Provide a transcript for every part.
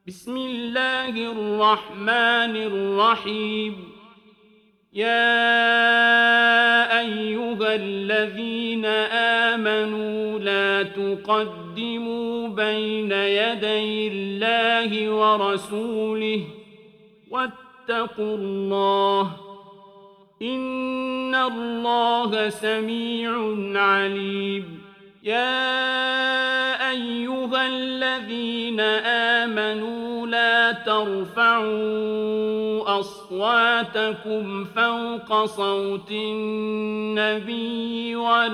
بسم الله الرحمن الرحيم. يا أيها الذين آمنوا لا تقدموا بين يدي الله ورسوله واتقوا الله، إن الله سميع عليم. يا أيها الذين آمنوا لا ترفعوا أصواتكم فوق صوت النبي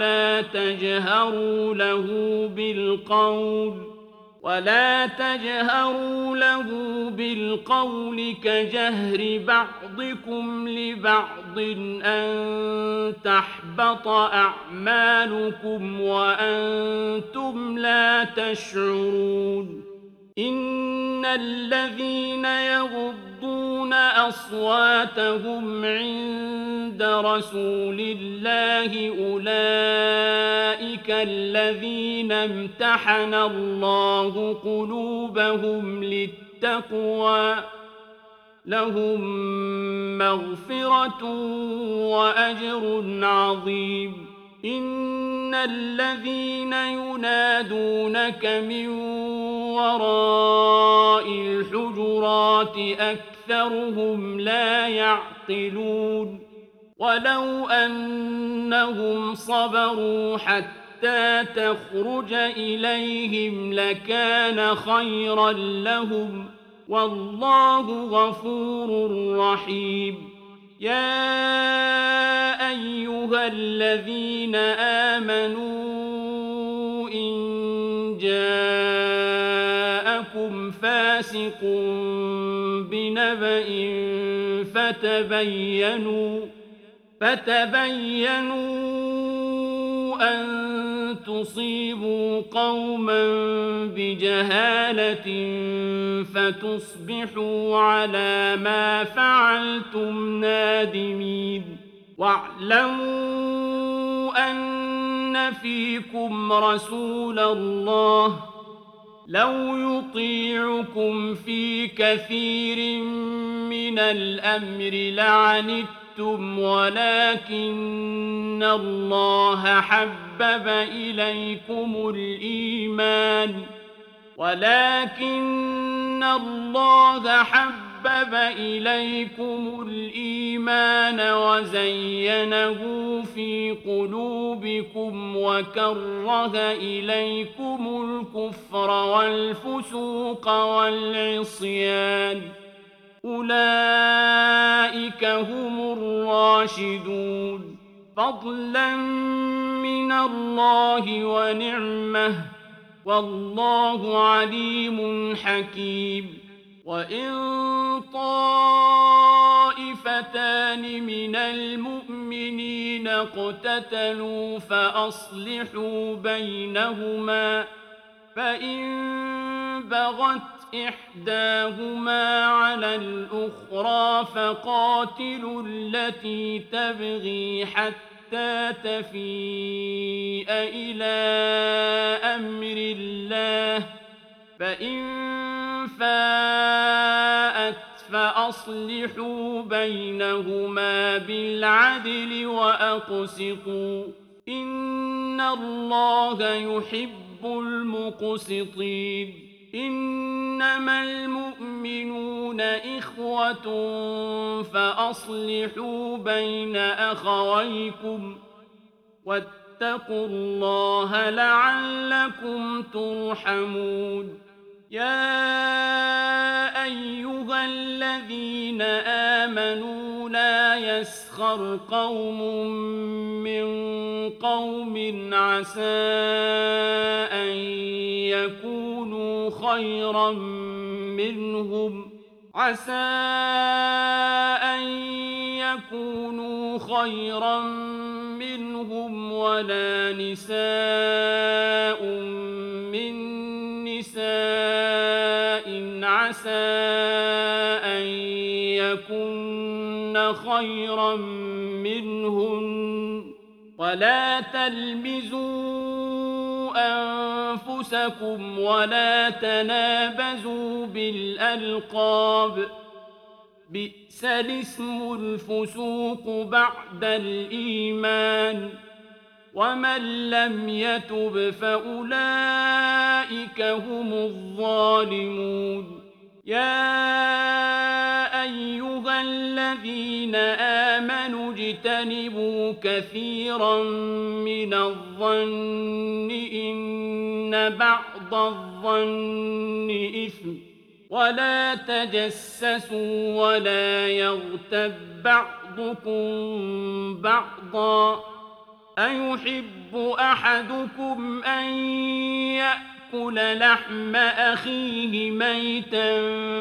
ولا تجهروا له بالقول كجهر بعضكم لبعض أن تحبط أعمالكم وأنتم لا تشعرون. إن الذين يغضون أصواتهم عند رسول الله أولئك الذين امتحن الله قلوبهم للتقوى، لهم مغفرة وأجر عظيم. إن الذين ينادونك من وراء الحجرات أكثرهم لا يعقلون. ولو أنهم صبروا حتى تخرج إليهم لكان خيرا لهم، والله غفور رحيم. يا أيها الذين آمنوا إن جاءكم فاسق بنبأ فتبينوا أن تصيبوا قوما بجهالة فتصبحوا على ما فعلتم نادمين. واعلموا أن فيكم رسول الله لو يطيعكم في كثير من الأمر لعنتم، ولكن الله حبب إليكم الإيمان وزينه في قلوبكم وكره إليكم الكفر والفسوق والعصيان، أولئك هم الراشدون، فضلا من الله ونعمة، والله عليم حكيم. وإن طائفتان من المؤمنين اقتتلوا فأصلحوا بينهما، فإن بغت إحداهما على الأخرى فقاتلوا التي تبغي حتى تفيء إلى أمر الله، فإن فاءت فأصلحوا بينهما بالعدل وأقسطوا، إن الله يحب المقسطين. إنما المؤمنون إخوة فأصلحوا بين أخويكم واتقوا الله لعلكم ترحمون. يا أيها الذين آمنوا لا يسخر قوم من قوم عسى أن يكونوا خيرا منهم ولا نساء من نساء عسى أن يكن خيرا منهن، ولا تلمزوا أنفسكم ولا تنابزوا بالألقاب بئس الاسم الفسوق بعد الإيمان ومن لم يتب فأولئك هم الظالمون يا أيها الذين آمنوا اجتنبوا كثيرا من الظن إن بعض الظن إثم ولا تجسسوا ولا يغتب بعضكم بعضا أيحب أحدكم أن يأكل لحم أخيه ميتا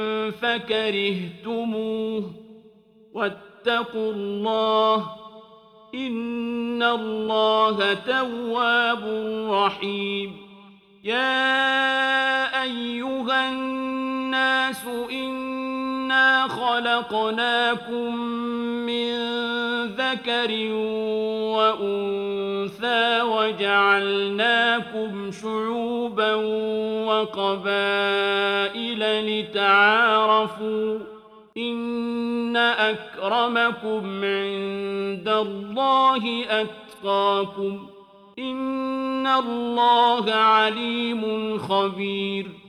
فكرهتموه واتقوا الله إن الله تواب رحيم يا أيها الناس إنا خلقناكم من ذكر وأنثى وجعلناكم شعوبا وقبائل لتعارفوا إن أكرمكم عند الله أتقاكم إن الله عليم خبير